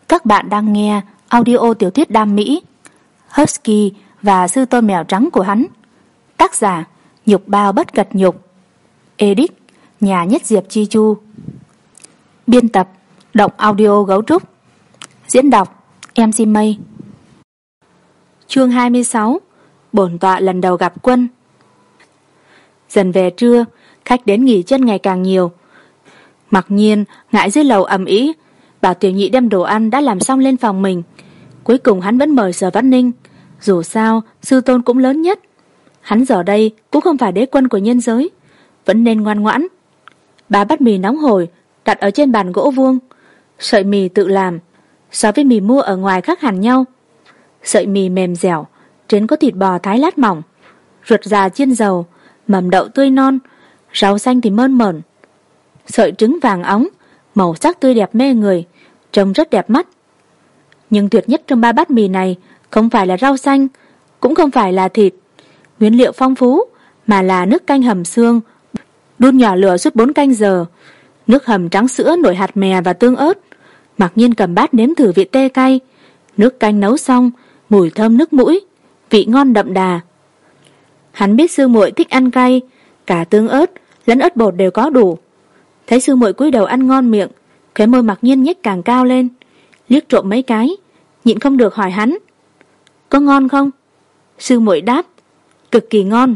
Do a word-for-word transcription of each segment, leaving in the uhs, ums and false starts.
Các bạn đang nghe audio tiểu thuyết đam mỹ Husky và sư tôn mèo trắng của hắn. Tác giả Nhục Bao Bất Cật Nhục. Edit Nhà Nhất Diệp Chi Chu. Biên tập Động Audio Gấu Trúc. Diễn đọc em xê Mây. Chương hai mươi sáu. Bổn tọa lần đầu gặp quân. Dần về trưa, khách đến nghỉ chân ngày càng nhiều. Mặc nhiên ngại dưới lầu ầm ĩ, bảo tiểu nhị đem đồ ăn đã làm xong lên phòng mình. Cuối cùng hắn vẫn mời Sở Văn Ninh. Dù sao sư tôn cũng lớn nhất, hắn giờ đây cũng không phải đế quân của nhân giới, vẫn nên ngoan ngoãn. Ba bát mì nóng hổi đặt ở trên bàn gỗ vuông. Sợi mì tự làm so với mì mua ở ngoài khác hẳn nhau. Sợi mì mềm dẻo, trên có thịt bò thái lát mỏng, ruột già chiên dầu, mầm đậu tươi non, rau xanh thì mơn mởn. Sợi trứng vàng óng, màu sắc tươi đẹp mê người, trông rất đẹp mắt. Nhưng tuyệt nhất trong ba bát mì này không phải là rau xanh, cũng không phải là thịt, nguyên liệu phong phú, mà là nước canh hầm xương, đun nhỏ lửa suốt bốn canh giờ. Nước hầm trắng sữa nổi hạt mè và tương ớt. Mặc nhiên cầm bát nếm thử vị tê cay. Nước canh nấu xong, mùi thơm nước mũi, vị ngon đậm đà. Hắn biết sư muội thích ăn cay, cả tương ớt lẫn ớt bột đều có đủ. Thấy sư muội cúi đầu ăn ngon miệng, khóe môi Mặc nhiên nhếch càng cao lên, liếc trộm mấy cái, nhịn không được hỏi hắn: "Có ngon không?" Sư muội đáp: "Cực kỳ ngon."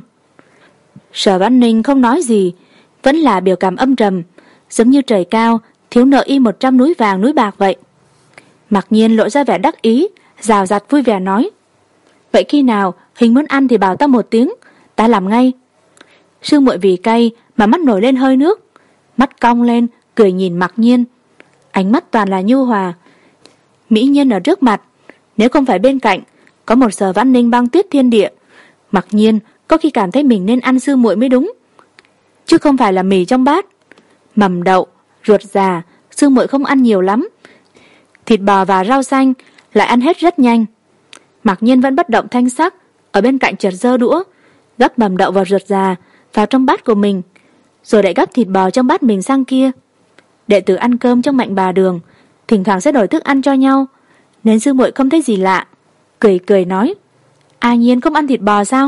Sở Văn Ninh không nói gì, vẫn là biểu cảm âm trầm, giống như trời cao thiếu nợ y một trăm núi vàng núi bạc vậy. Mặc nhiên lộ ra vẻ đắc ý, rào rạt vui vẻ nói: "Vậy khi nào Hình muốn ăn thì bảo ta một tiếng, ta làm ngay." Sư muội vì cay mà mắt nổi lên hơi nước, mắt cong lên cười nhìn Mặc nhiên, ánh mắt toàn là nhu hòa. Mỹ nhân ở trước mặt, nếu không phải bên cạnh có một Sở Văn Ninh băng tuyết thiên địa, Mặc nhiên có khi cảm thấy mình nên ăn sư muội mới đúng, chứ không phải là mì trong bát. Mầm đậu, ruột già, sư muội không ăn nhiều lắm, thịt bò và rau xanh lại ăn hết rất nhanh. Mặc nhiên vẫn bất động thanh sắc, ở bên cạnh chợt giơ đũa, gắp mầm đậu và ruột già vào trong bát của mình, rồi lại gắp thịt bò trong bát mình sang kia. Đệ tử ăn cơm trong Mạnh Bà Đường thỉnh thoảng sẽ đổi thức ăn cho nhau, nên sư muội không thấy gì lạ, cười cười nói: "A Nhiên không ăn thịt bò sao?"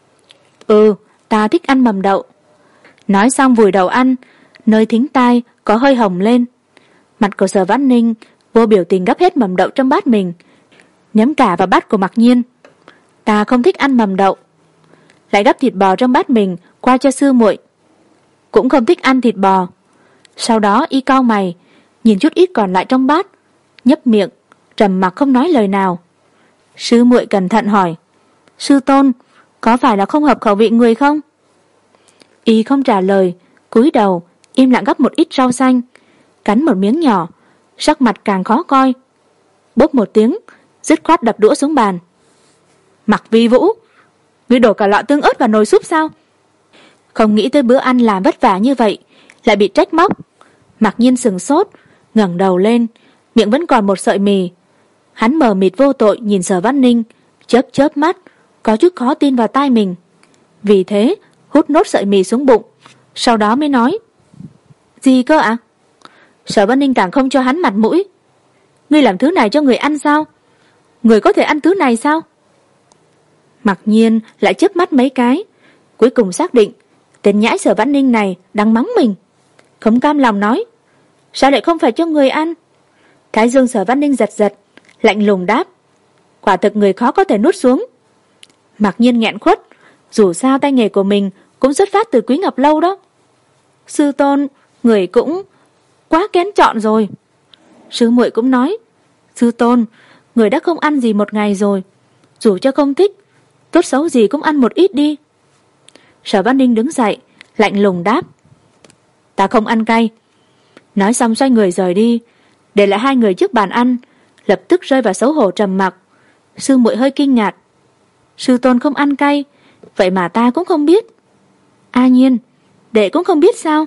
"Ừ, ta thích ăn mầm đậu." Nói xong vùi đầu ăn, nơi thính tai có hơi hồng lên. Mặt của Sở Văn Ninh vô biểu tình gắp hết mầm đậu trong bát mình, ném cả vào bát của Mặc nhiên. "Ta không thích ăn mầm đậu." Lại gắp thịt bò trong bát mình qua cho sư muội, cũng không thích ăn thịt bò. Sau đó y cau mày, nhìn chút ít còn lại trong bát, nhấp miệng, trầm mặc không nói lời nào. Sư muội cẩn thận hỏi: "Sư tôn, có phải là không hợp khẩu vị người không?" Y không trả lời, cúi đầu im lặng gắp một ít rau xanh, cắn một miếng nhỏ, sắc mặt càng khó coi. Bốp một tiếng, dứt khoát đập đũa xuống bàn. "Mặc Vi Vũ, ngươi đổ cả lọ tương ớt vào nồi súp sao?" Không nghĩ tới bữa ăn làm vất vả như vậy lại bị trách móc. Mặc nhiên sừng sốt, ngẩng đầu lên, miệng vẫn còn một sợi mì. Hắn mờ mịt vô tội nhìn Sở Văn Ninh, chớp chớp mắt, có chút khó tin vào tai mình. Vì thế hút nốt sợi mì xuống bụng, sau đó mới nói: "Gì cơ ạ?" Sở Văn Ninh càng không cho hắn mặt mũi: "Ngươi làm thứ này cho người ăn sao? Người có thể ăn thứ này sao?" Mặc nhiên lại chớp mắt mấy cái, cuối cùng xác định tên nhãi Sở Văn Ninh này đang mắng mình, không cam lòng nói: "Sao lại không phải cho người ăn?" Thái dương Sở Văn Ninh giật giật, lạnh lùng đáp: "Quả thực người khó có thể nuốt xuống." Mặc nhiên nghẹn khuất, dù sao tay nghề của mình cũng xuất phát từ Quý Ngọc Lâu đó. "Sư tôn, người cũng quá kén chọn rồi." Sư muội cũng nói: "Sư tôn, người đã không ăn gì một ngày rồi, dù cho không thích, tốt xấu gì cũng ăn một ít đi." Sở Văn Ninh đứng dậy, lạnh lùng đáp: "Ta không ăn cay." Nói xong xoay người rời đi, để lại hai người trước bàn ăn, lập tức rơi vào xấu hổ trầm mặc. Sư muội hơi kinh ngạc: "Sư tôn không ăn cay, vậy mà ta cũng không biết." "A Nhiên, đệ cũng không biết sao?"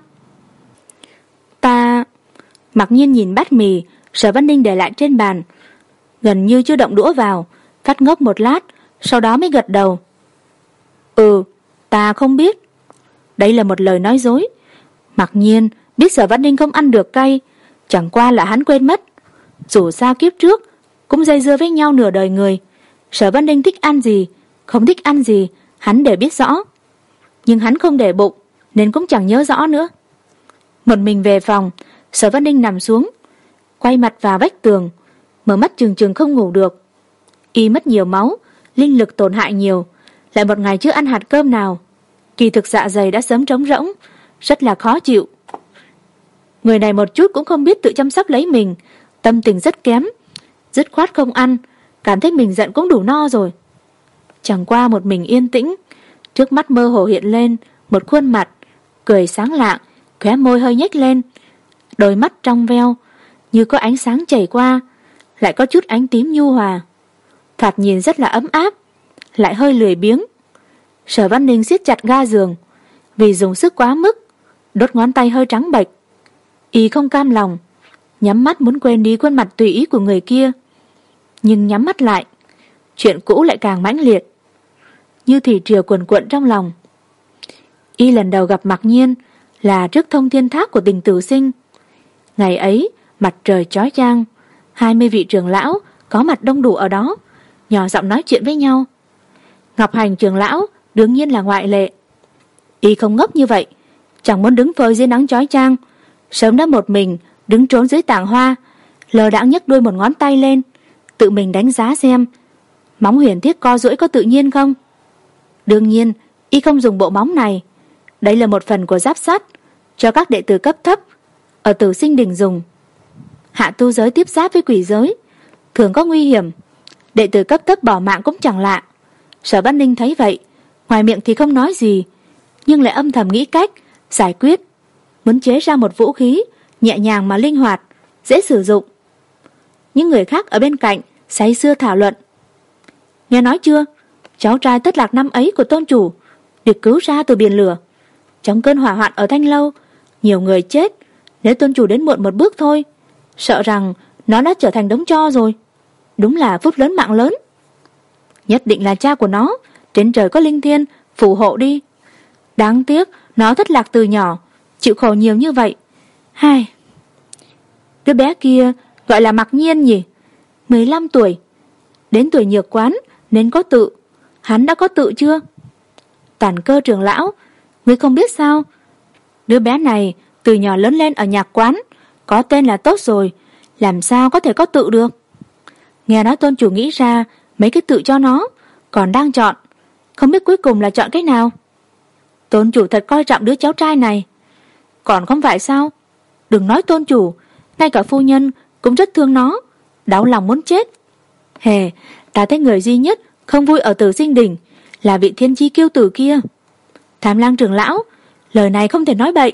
"Ta..." Mặc nhiên nhìn bát mì Sở Văn Ninh để lại trên bàn, gần như chưa động đũa vào, phát ngốc một lát, sau đó mới gật đầu: "Ừ, ta không biết." Đây là một lời nói dối. Mặc nhiên biết Sở Văn Ninh không ăn được cay, chẳng qua là hắn quên mất. Dù sao kiếp trước cũng dây dưa với nhau nửa đời người, Sở Vân Ninh thích ăn gì, không thích ăn gì, hắn đều biết rõ. Nhưng hắn không để bụng, nên cũng chẳng nhớ rõ nữa. Một mình về phòng, Sở Vân Ninh nằm xuống, quay mặt vào vách tường, mở mắt trừng trừng không ngủ được. Y mất nhiều máu, linh lực tổn hại nhiều, lại một ngày chưa ăn hạt cơm nào, kỳ thực dạ dày đã sớm trống rỗng, rất là khó chịu. Người này một chút cũng không biết tự chăm sóc lấy mình, tâm tình rất kém, dứt khoát không ăn, cảm thấy mình giận cũng đủ no rồi. Chẳng qua một mình yên tĩnh, trước mắt mơ hồ hiện lên một khuôn mặt, cười sáng lạng, khóe môi hơi nhếch lên, đôi mắt trong veo, như có ánh sáng chảy qua, lại có chút ánh tím nhu hòa. Thoạt nhìn rất là ấm áp, lại hơi lười biếng. Sở Văn Ninh siết chặt ga giường, vì dùng sức quá mức, đốt ngón tay hơi trắng bệch. Y không cam lòng, nhắm mắt muốn quên đi khuôn mặt tùy ý của người kia. Nhưng nhắm mắt lại, chuyện cũ lại càng mãnh liệt, như thủy triều cuồn cuộn trong lòng. Y lần đầu gặp Mặc Nhiên là trước thông thiên tháp của Tình Tử Sinh. Ngày ấy, mặt trời chói chang, hai mươi vị trưởng lão có mặt đông đủ ở đó, nhỏ giọng nói chuyện với nhau. Ngọc Hành trưởng lão đương nhiên là ngoại lệ. Y không ngốc như vậy, chẳng muốn đứng phơi dưới nắng chói chang, sớm đã một mình đứng trốn dưới tảng hoa, lờ đãng nhấc đuôi một ngón tay lên, tự mình đánh giá xem móng huyền thiết co duỗi có tự nhiên không. Đương nhiên, Y không dùng bộ móng này, đây là một phần của giáp sắt, cho các đệ tử cấp thấp ở Tử Sinh Đỉnh dùng. Hạ tu giới tiếp giáp với quỷ giới, thường có nguy hiểm, đệ tử cấp thấp bỏ mạng cũng chẳng lạ. Sở Văn Ninh thấy vậy, ngoài miệng thì không nói gì, nhưng lại âm thầm nghĩ cách giải quyết, muốn chế ra một vũ khí nhẹ nhàng mà linh hoạt, dễ sử dụng. Những người khác ở bên cạnh say sưa thảo luận. Nghe nói chưa, cháu trai Tất Lạc năm ấy của tôn chủ được cứu ra từ biển lửa, trong cơn hỏa hoạn ở Thanh Lâu, nhiều người chết, nếu tôn chủ đến muộn một bước thôi, sợ rằng nó đã trở thành đống tro rồi. Đúng là phúc lớn mạng lớn. Nhất định là cha của nó, trên trời có linh thiên phù hộ đi. Đáng tiếc nó thất lạc từ nhỏ, chịu khổ nhiều như vậy. Hai, đứa bé kia gọi là Mặc Nhiên nhỉ, mười lăm tuổi, đến tuổi nhược quán nên có tự. Hắn đã có tự chưa? Tản Cơ trưởng lão, ngươi không biết sao? Đứa bé này từ nhỏ lớn lên ở nhạc quán, có tên là tốt rồi, làm sao có thể có tự được? Nghe nói tôn chủ nghĩ ra mấy cái tự cho nó, còn đang chọn, không biết cuối cùng là chọn cái nào. Tôn chủ thật coi trọng đứa cháu trai này. Còn không phải sao? Đừng nói tôn chủ, ngay cả phu nhân cũng rất thương nó, đau lòng muốn chết. Hề, ta thấy người duy nhất không vui ở Tử Sinh Đỉnh là vị thiên chi kiêu tử kia. Tham Lang trưởng lão, lời này không thể nói bậy.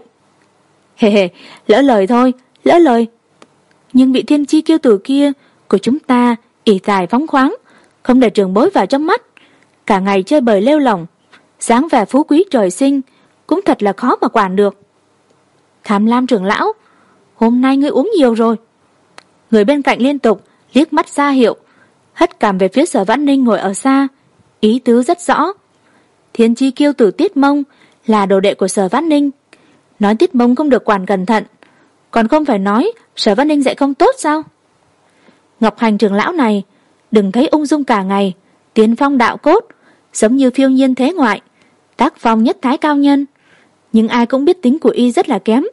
Hề hề, lỡ lời thôi, lỡ lời. Nhưng vị thiên chi kiêu tử kia của chúng ta ỷ tài phóng khoáng, không để trường bối vào trong mắt, cả ngày chơi bời lêu lỏng, dáng vẻ phú quý trời sinh, cũng thật là khó mà quản được. Tham Lam trưởng lão, hôm nay ngươi uống nhiều rồi. Người bên cạnh liên tục liếc mắt ra hiệu, hất cằm về phía Sở Vãn Ninh ngồi ở xa, ý tứ rất rõ. Thiên chi kiêu tử Tiết Mông là đồ đệ của Sở Vãn Ninh, nói Tiết Mông không được quản cẩn thận, còn không phải nói Sở Vãn Ninh dạy không tốt sao? Ngọc Hành trưởng lão này, đừng thấy ung dung cả ngày, tiên phong đạo cốt, giống như phiêu nhiên thế ngoại, tác phong nhất thái cao nhân, nhưng ai cũng biết tính của y rất là kém.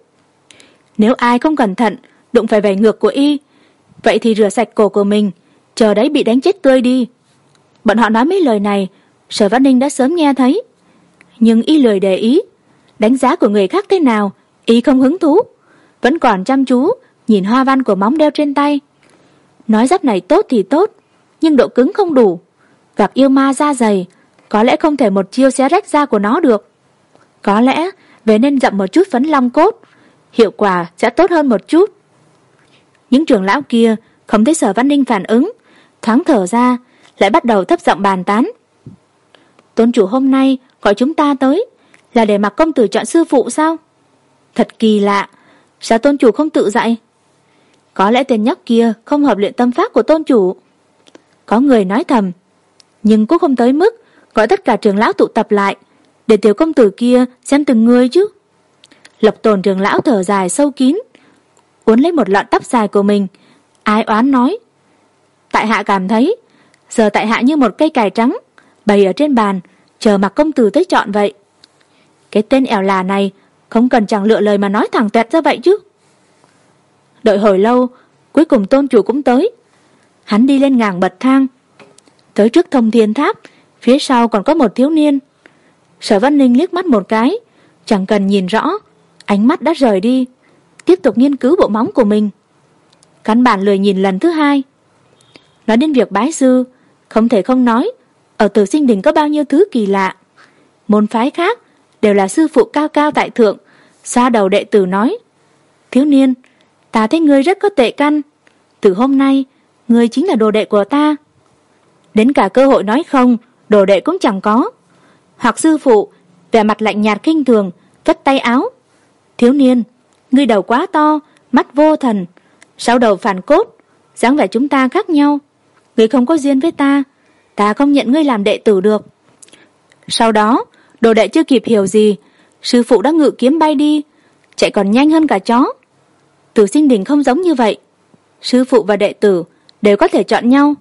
Nếu ai không cẩn thận đụng phải vảy ngược của y, vậy thì rửa sạch cổ của mình, chờ đấy bị đánh chết tươi đi. Bọn họ nói mấy lời này, Sở Vãn Ninh đã sớm nghe thấy, nhưng y lười để ý, đánh giá của người khác thế nào y không hứng thú, vẫn còn chăm chú nhìn hoa văn của móng đeo trên tay. Nói giáp này tốt thì tốt, nhưng độ cứng không đủ, gặp yêu ma da dày, có lẽ không thể một chiêu xé rách da của nó được. Có lẽ về nên dặm một chút phấn long cốt, hiệu quả sẽ tốt hơn một chút. Những trưởng lão kia không thấy Sở Vãn Ninh phản ứng, thoáng thở ra, lại bắt đầu thấp giọng bàn tán. Tôn chủ hôm nay gọi chúng ta tới là để Mặc công tử chọn sư phụ sao? Thật kỳ lạ, sao tôn chủ không tự dạy? Có lẽ tên nhóc kia không hợp luyện tâm pháp của tôn chủ. Có người nói thầm, nhưng cũng không tới mức gọi tất cả trưởng lão tụ tập lại để tiểu công tử kia xem từng người chứ. Lộc Tồn trưởng lão thở dài sâu kín, uốn lấy một lọn tóc dài của mình, Ái oán nói: Tại hạ cảm thấy giờ tại hạ như một cây cải trắng bày ở trên bàn, chờ mặc công tử tới chọn vậy. Cái tên ẻo là này không cần chẳng lựa lời mà nói thẳng toẹt ra vậy chứ. Đợi hồi lâu, cuối cùng tôn chủ cũng tới. Hắn đi lên ngang bậc thang, tới trước Thông Thiên Tháp, phía sau còn có một thiếu niên. Sở Vân Ninh liếc mắt một cái, chẳng cần nhìn rõ, ánh mắt đã rời đi, tiếp tục nghiên cứu bộ móng của mình. Căn bản lười nhìn lần thứ hai. Nói đến việc bái sư, không thể không nói, ở Tử Sinh Đình có bao nhiêu thứ kỳ lạ. Môn phái khác đều là sư phụ cao cao tại thượng, xoa đầu đệ tử nói: Thiếu niên, ta thấy ngươi rất có tệ căn, từ hôm nay ngươi chính là đồ đệ của ta. Đến cả cơ hội nói không, đồ đệ cũng chẳng có. Hoặc sư phụ vẻ mặt lạnh nhạt khinh thường, vất tay áo: Thiếu niên, ngươi đầu quá to, mắt vô thần, sau đầu phản cốt, dáng vẻ chúng ta khác nhau, ngươi không có duyên với ta, ta không nhận ngươi làm đệ tử được. Sau đó đồ đệ chưa kịp hiểu gì, sư phụ đã ngự kiếm bay đi, chạy còn nhanh hơn cả chó. Tử Sinh Đình không giống như vậy, sư phụ và đệ tử đều có thể chọn nhau.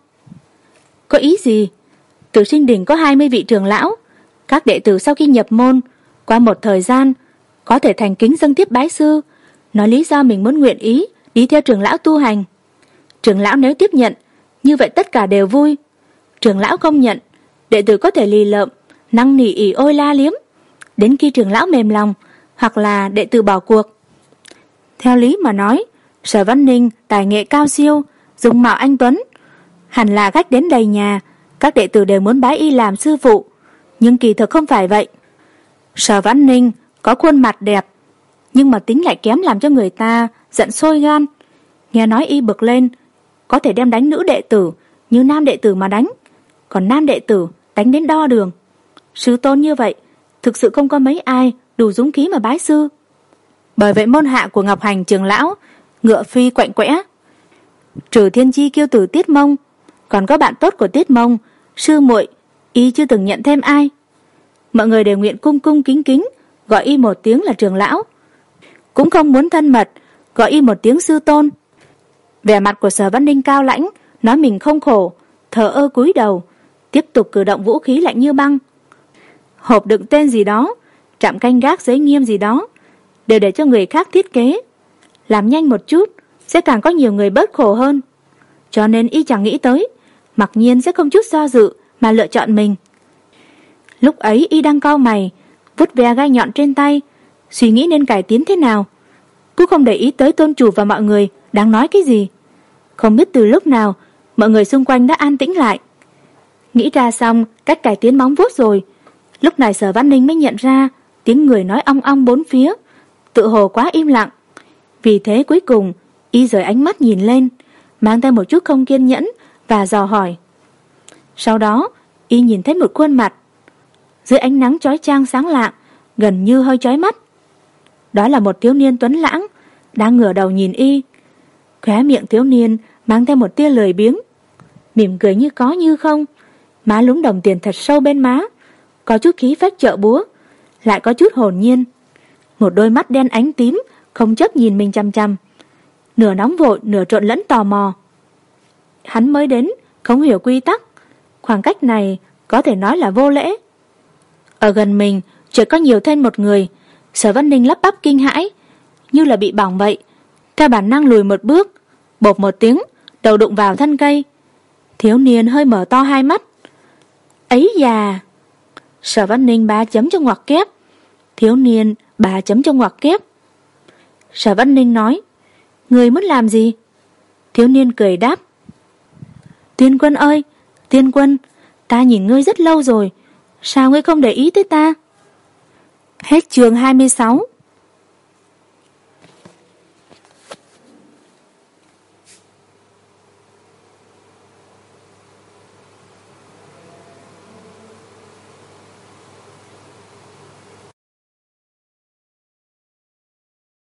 Có ý gì? Tử Sinh Đình có hai mươi vị trưởng lão, các đệ tử sau khi nhập môn, qua một thời gian có thể thành kính dâng tiếp bái sư, nói lý do mình muốn nguyện ý đi theo trưởng lão tu hành. Trưởng lão nếu tiếp nhận, như vậy tất cả đều vui. Trưởng lão không nhận, đệ tử có thể lì lợm, năn nỉ ỉ ôi la liếm, đến khi trưởng lão mềm lòng, hoặc là đệ tử bỏ cuộc. Theo lý mà nói, Sở Văn Ninh tài nghệ cao siêu, dung mạo anh tuấn, hẳn là khách đến đầy nhà, các đệ tử đều muốn bái y làm sư phụ, nhưng kỳ thực không phải vậy. Sở Văn Ninh có khuôn mặt đẹp, nhưng mà tính lại kém, làm cho người ta giận sôi gan. Nghe nói y bực lên có thể đem đánh nữ đệ tử như nam đệ tử mà đánh, còn nam đệ tử đánh đến đo đường. Sư tôn như vậy thực sự không có mấy ai đủ dũng khí mà bái sư. Bởi vậy môn hạ của Ngọc Hành trưởng lão ngựa phi quạnh quẽ. Trừ Thiên Chi kiêu tử Tiết Mông, còn có bạn tốt của Tiết Mông, sư muội, y chưa từng nhận thêm ai. Mọi người đều nguyện cung cung kính kính gọi y một tiếng là trưởng lão, cũng không muốn thân mật gọi y một tiếng sư tôn. Vẻ mặt của Sở Văn Ninh cao lãnh, nói mình không khổ, thờ ơ cúi đầu, tiếp tục cử động vũ khí lạnh như băng. Hộp đựng tên gì đó, trạm canh gác giới nghiêm gì đó, đều để cho người khác thiết kế. Làm nhanh một chút sẽ càng có nhiều người bớt khổ hơn. Cho nên y chẳng nghĩ tới Mặc Nhiên sẽ không chút do dự mà lựa chọn mình. Lúc ấy y đang cau mày, vuốt ve gai nhọn trên tay, suy nghĩ nên cải tiến thế nào, cũng không để ý tới tôn chủ và mọi người đang nói cái gì. Không biết từ lúc nào mọi người xung quanh đã an tĩnh lại. Nghĩ ra xong cách cải tiến móng vuốt rồi, lúc này Sở Văn Ninh mới nhận ra tiếng người nói ong ong bốn phía, tự hồ quá im lặng. Vì thế cuối cùng y rời ánh mắt nhìn lên, mang theo một chút không kiên nhẫn và dò hỏi. Sau đó y nhìn thấy một khuôn mặt dưới ánh nắng chói chang sáng lạng, gần như hơi chói mắt. Đó là một thiếu niên tuấn lãng đang ngửa đầu nhìn y. Khóe miệng thiếu niên mang theo một tia lười biếng, mỉm cười như có như không, má lúm đồng tiền thật sâu bên má, có chút khí phách chợ búa, lại có chút hồn nhiên. Một đôi mắt đen ánh tím không chớp nhìn mình chăm chăm, nửa nóng vội nửa trộn lẫn tò mò. Hắn mới đến, không hiểu quy tắc, khoảng cách này có thể nói là vô lễ. Ở gần mình chợt có nhiều thêm một người. Sở Văn Ninh lắp bắp kinh hãi, như là bị bỏng vậy, theo bản năng lùi một bước, bộp một tiếng, đầu đụng vào thân cây. Thiếu niên hơi mở to hai mắt. Ấy già! Sở Văn Ninh ba chấm trong ngoặc kép, thiếu niên ba chấm trong ngoặc kép. Sở Văn Ninh nói: Người muốn làm gì? Thiếu niên cười đáp: Tiên Quân ơi, Tiên Quân, ta nhìn ngươi rất lâu rồi, sao ngươi không để ý tới ta? Hết chương hai mươi sáu.